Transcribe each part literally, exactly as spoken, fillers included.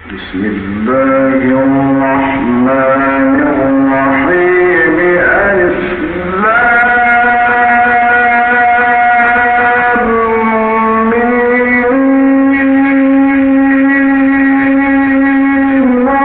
بسم الله الرحمن الرحيم. ألف لام ميم.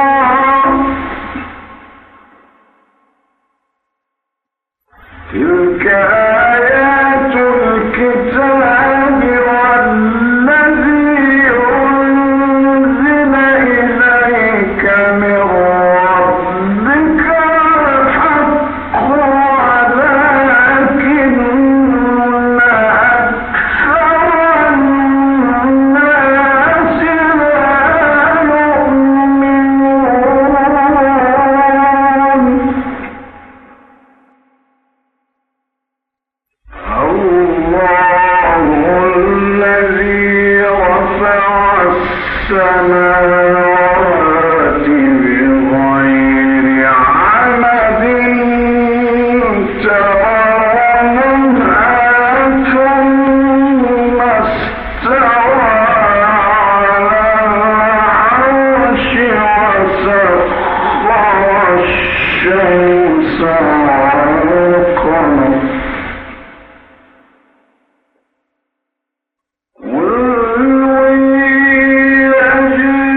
تلك آيات الكتاب والذي أنزل إليك من ربك الحق ولكن أكثر الناس لا يؤمنون. الله الذي رفع السماوات بغير عمد ترونها ثم استوى على العرش وسخر الشمس والقمر كل يجري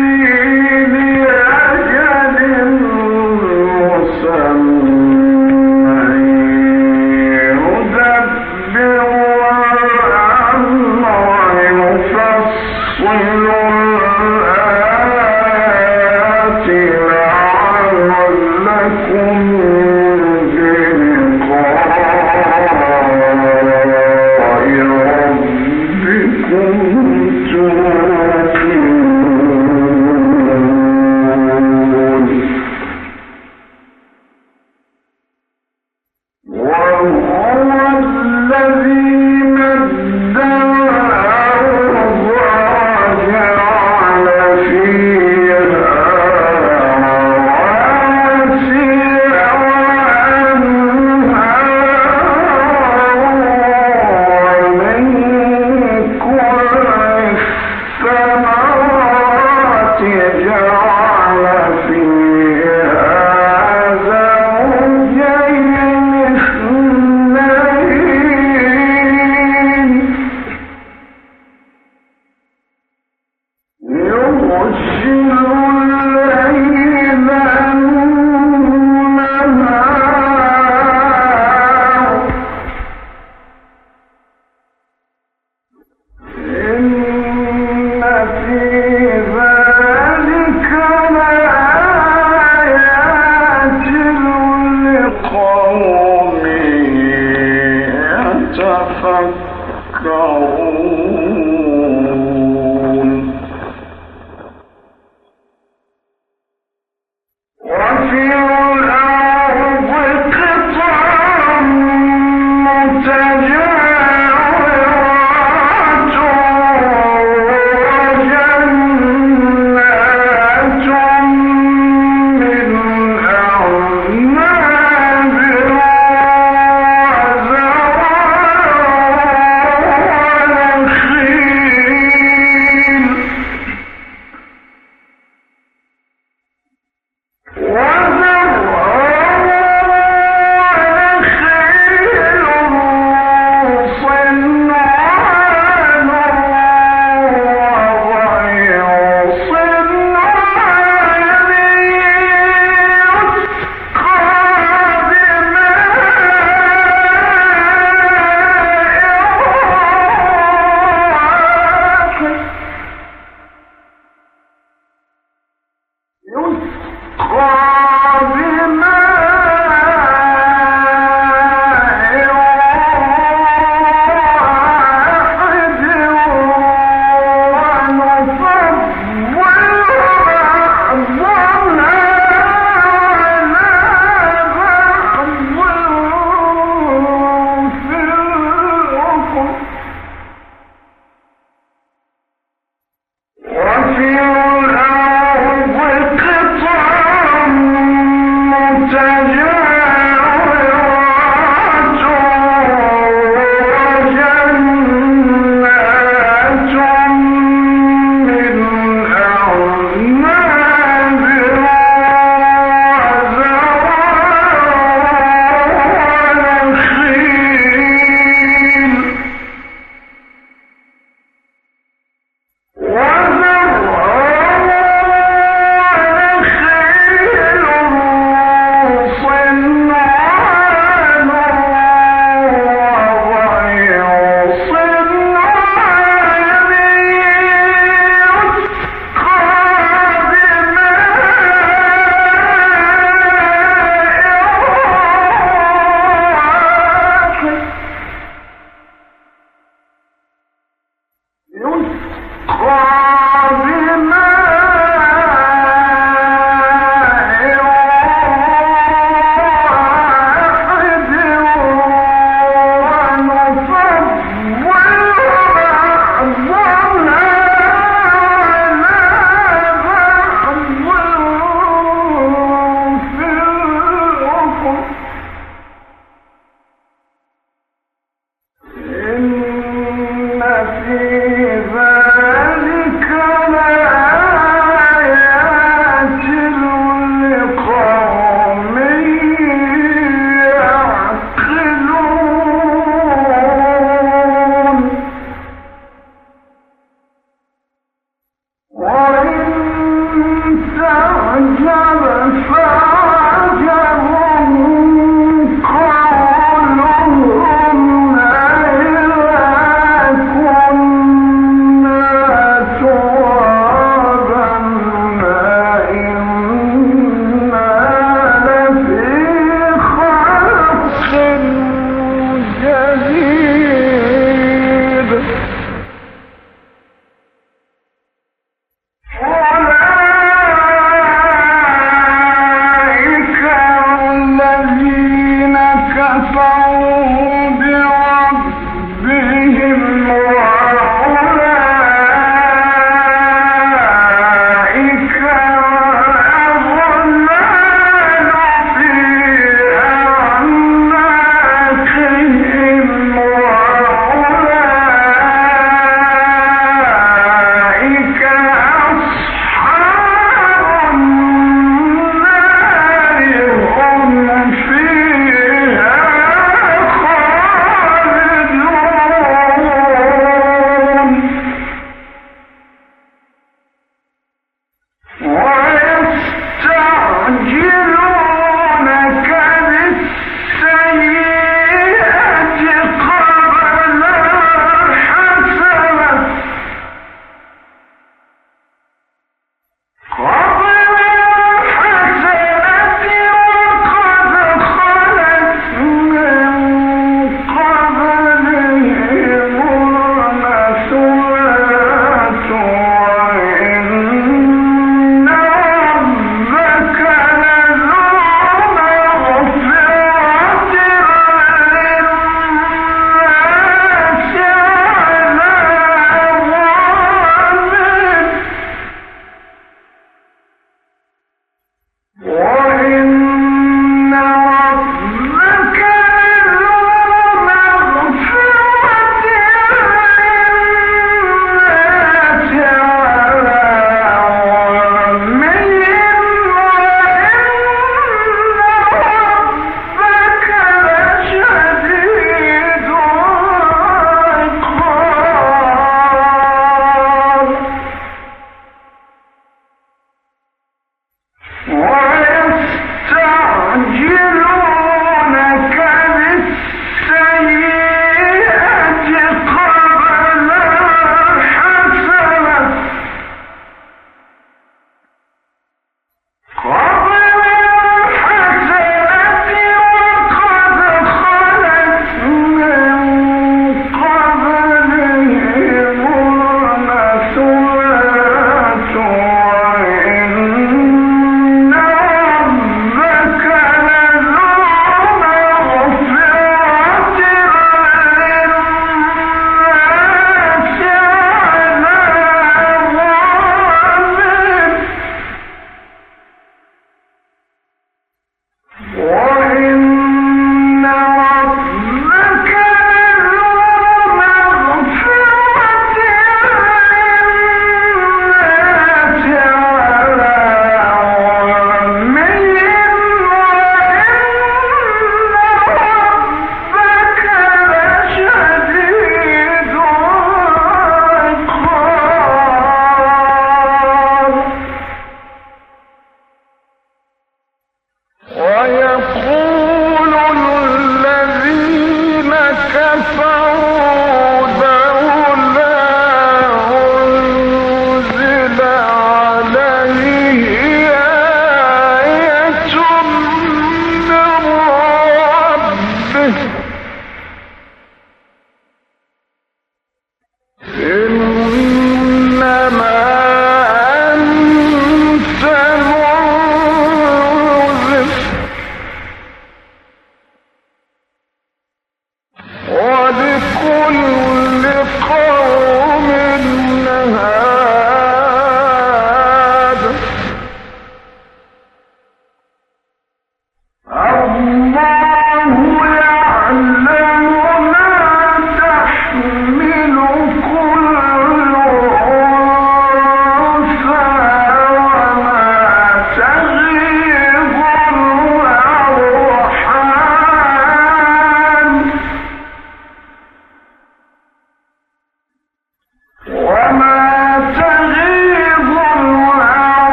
ولا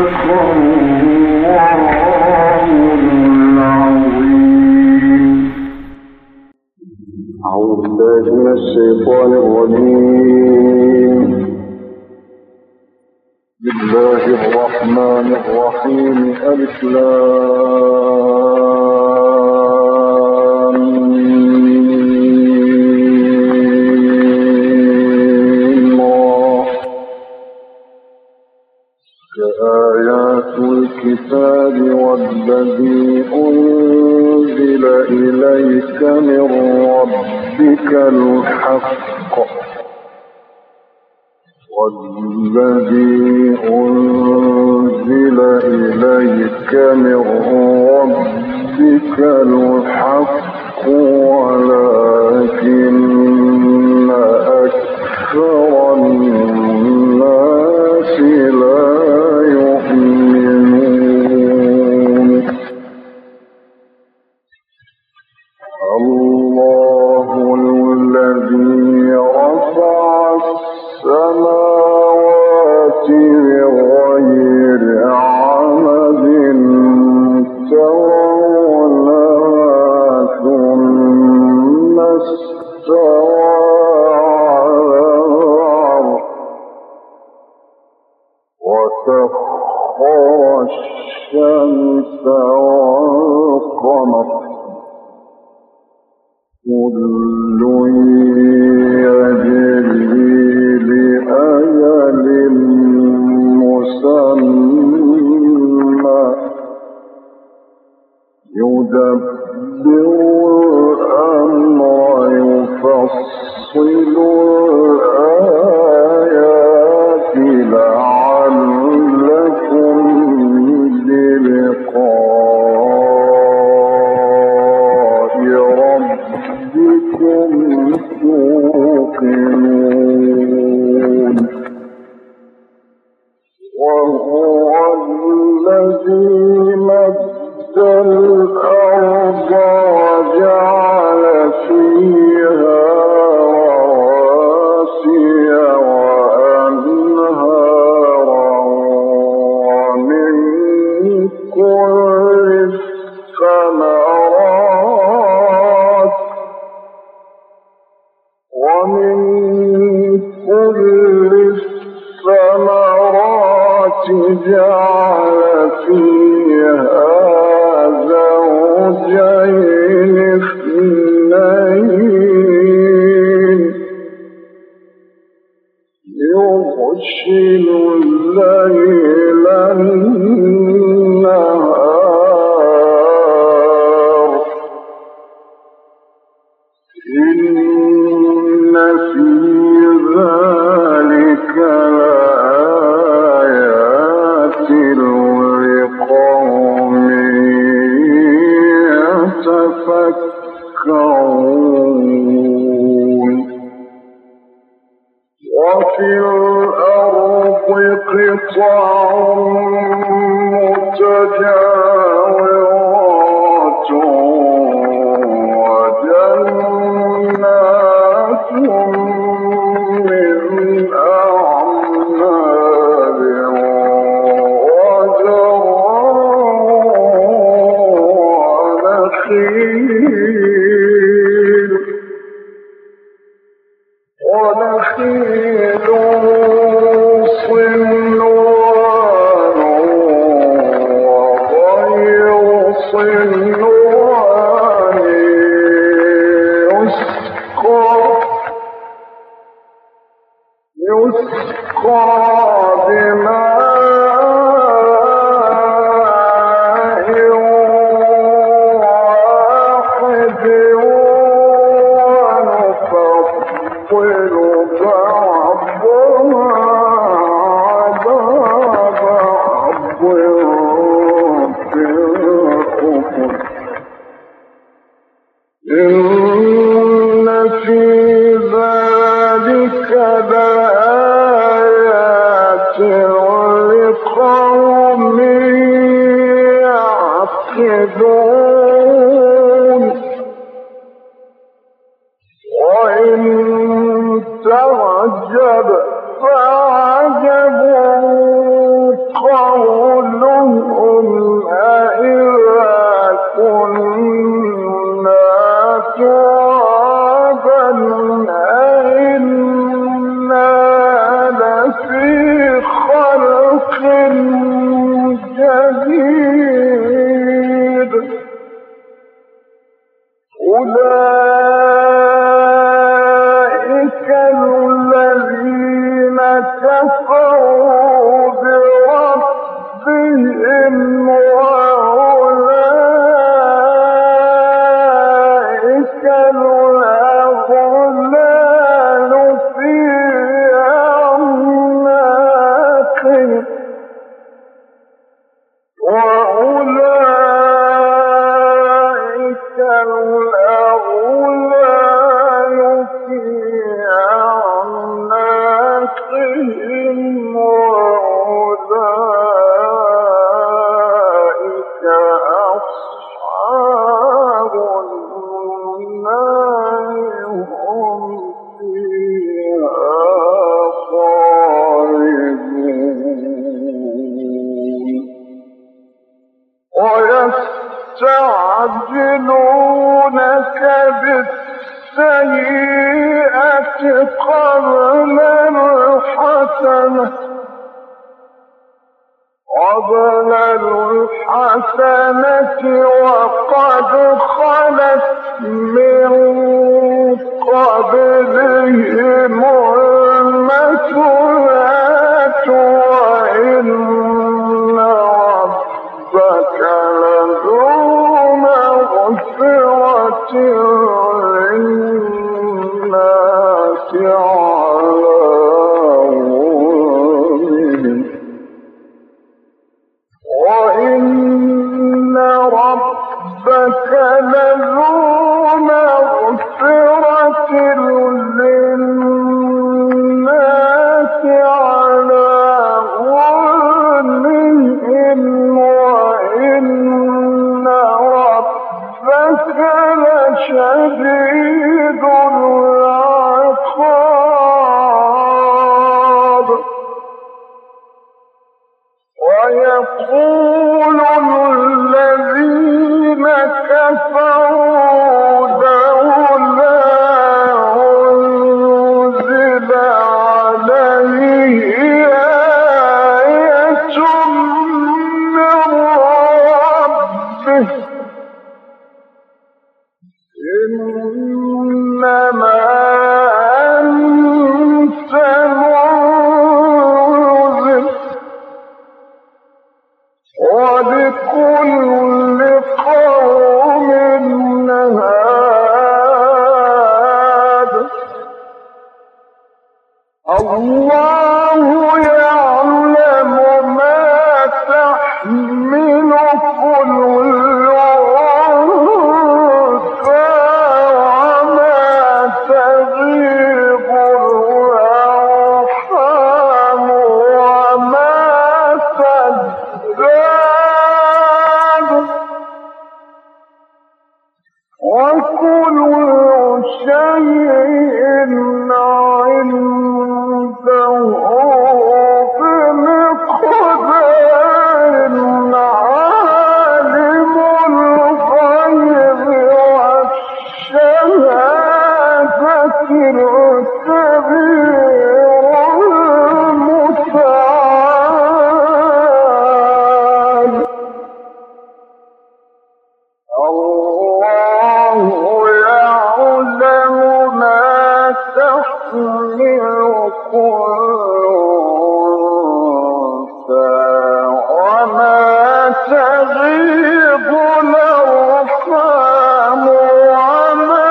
الشيطان الرجيم. بسم الله الرحمن الرحيم. ألف لام ميم. كآيات الكتاب والذي أنزل إليك من ربك الحق والذي أنزل إليك من ربك الحق ولكن أكثر الناس لا يؤمنون. الله الذي رفع السماوات بغير عمد ترونها ثم استوى على العرش وسخر الشمس والقمر كل يجري لأجل مسمى يدبر الأمر يفصل الآيات لعلكم بلقاء ربكم توقنون. وهو الذي مد الأرض وجعل فيها رواسي وأنهارا ومن كل الثمرات ومن كل الثمرات جعل فيها زوجين اثنين يغشي الليل النهار إن في ذلك لآيات لقوم يتفكرون. وفي الأرض قطع متجاورات وجنات من أعناب وزرع ونخيل ونخيل صنوان وغير صنوان يسقى يسقى بماء واحد ونفضل بعضها على بعض في الحكم. إن في ذلك لآيات لقوم يعقلون. وإن تعجب فعجب قول جديد أولئك الذين كفروا بربهم وأولئك الأغلال في أعناقهم وأولئك الأغلال في أعناقهم وأولئك أصحاب النار هم فيها خالدون ويستعجلونك بالسيئة قبل الحسنة قبل الحسنة وقد خلت من قبلهم المثلات وإن ربك لذو مغفرة للناس على ظلمهم وإن ربك لذو مغفرة للناس على ظلمهم وإن ربك لشديد العقاب ويقول الذين كفروا لولا أنزل عليه آية من ربه إنما أنت منذر ولكل قوم هاد الله يعلم ما تحمل كل أنثى وما تغيب الأرحام وما تزداد وكل شيء عنده بمقدار عالم الغيب والشهادة الكبير المتعال الله يعلم ما تحمل كل أنثى وما تغيب الأرحام وما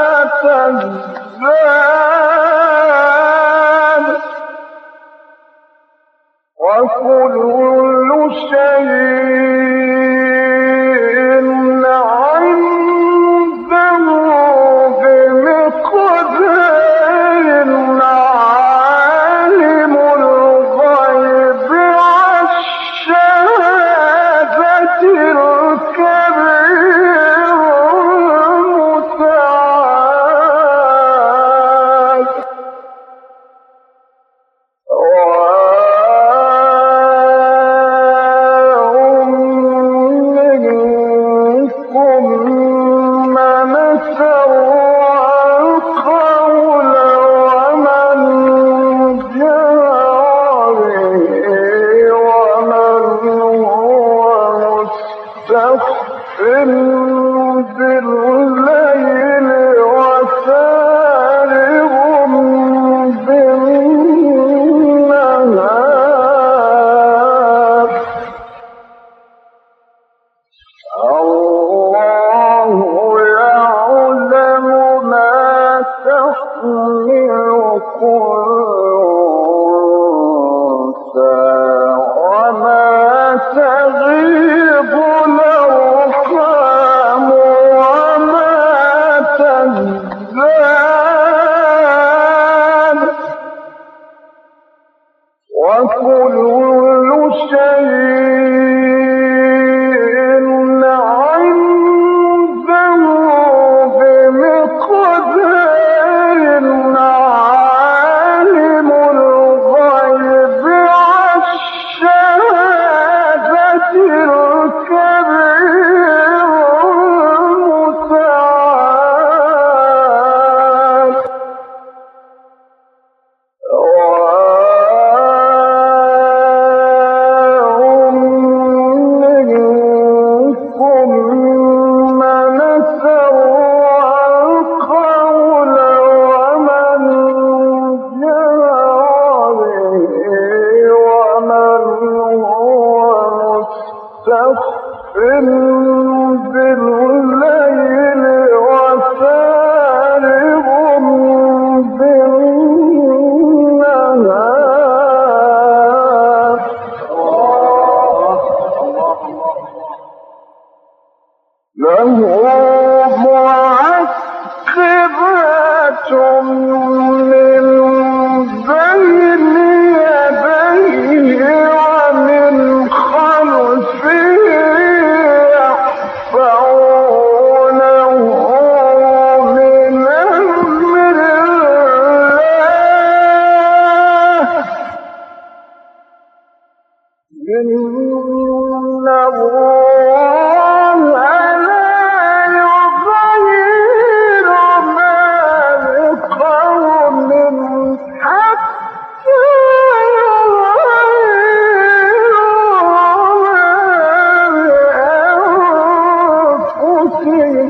تزداد وكل شيء عنده بمقدار عالم الغيب والشهادة بالليل وسارب بالنهار الله يعلم ما تحمل كل وما تغيب الأرحام وما تزداد وكل شيء عنده بمقدار عالم الغيب والشهادة الكبير المتعال منكم من سوى القول ومن جهر به ومن هو مستخف بالليل وسارب بالنهار له معقبات من بين يديه ومن خلفه يحفظونه من أمر الله إن الله لا يغير ما بقوم حتى يغيروا ما بأنفسهم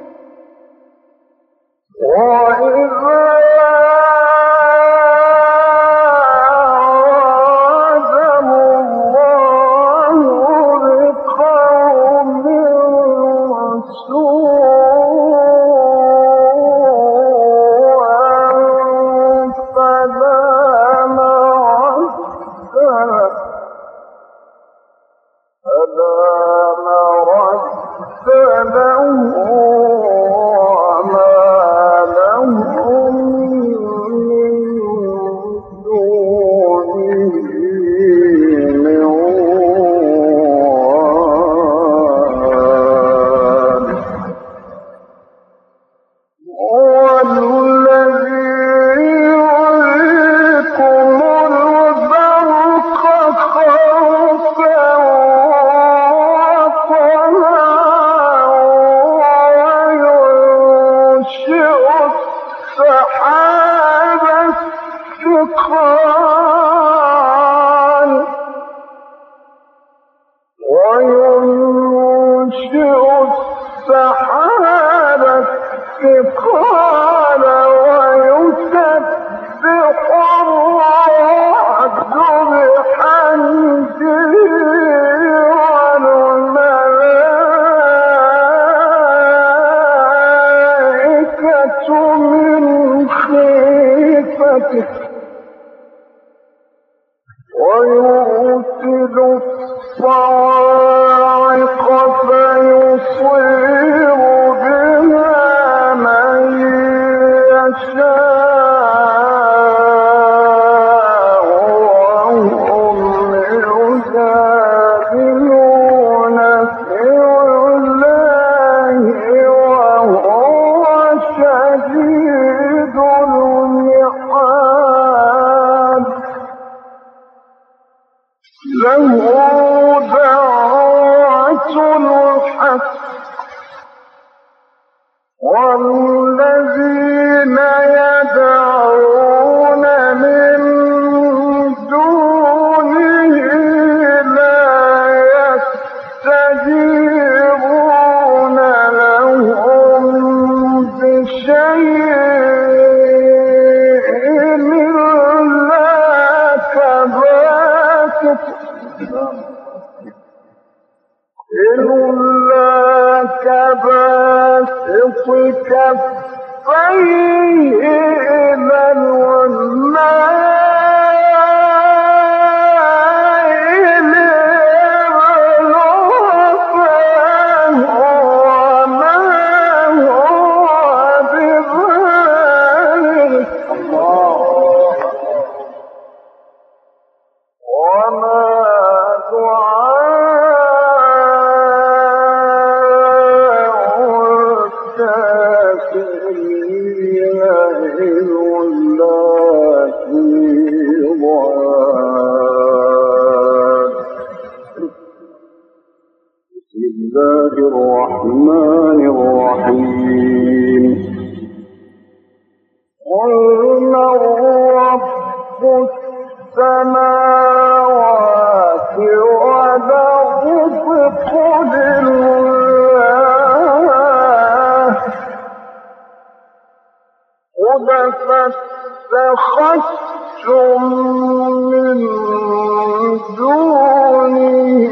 وإذا الثقال ويسبح الرعد بحمده والملائكة من خيفته ويرسل الصواعق فيصيب بها من يشاء وهم يجادلون في الله وهو شديد المحال له دعوة الحق والذين يدعون من دونه لا يستجيبون إلا كباسط كفيه إلى الماء ليبلغ فاه وما هو ببالغ وما الرحمن الرحيم قل من رب السماوات والأرض قل الله قل فاتخذتم من دونه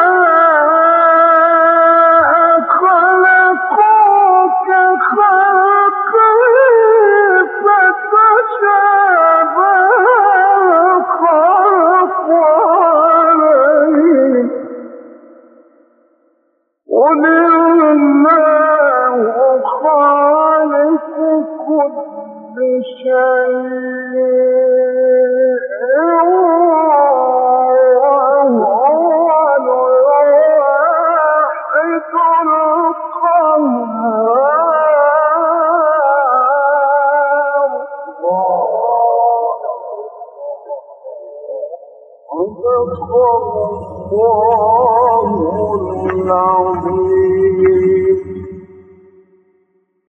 خلقوا كخلق كل شيء صدق الله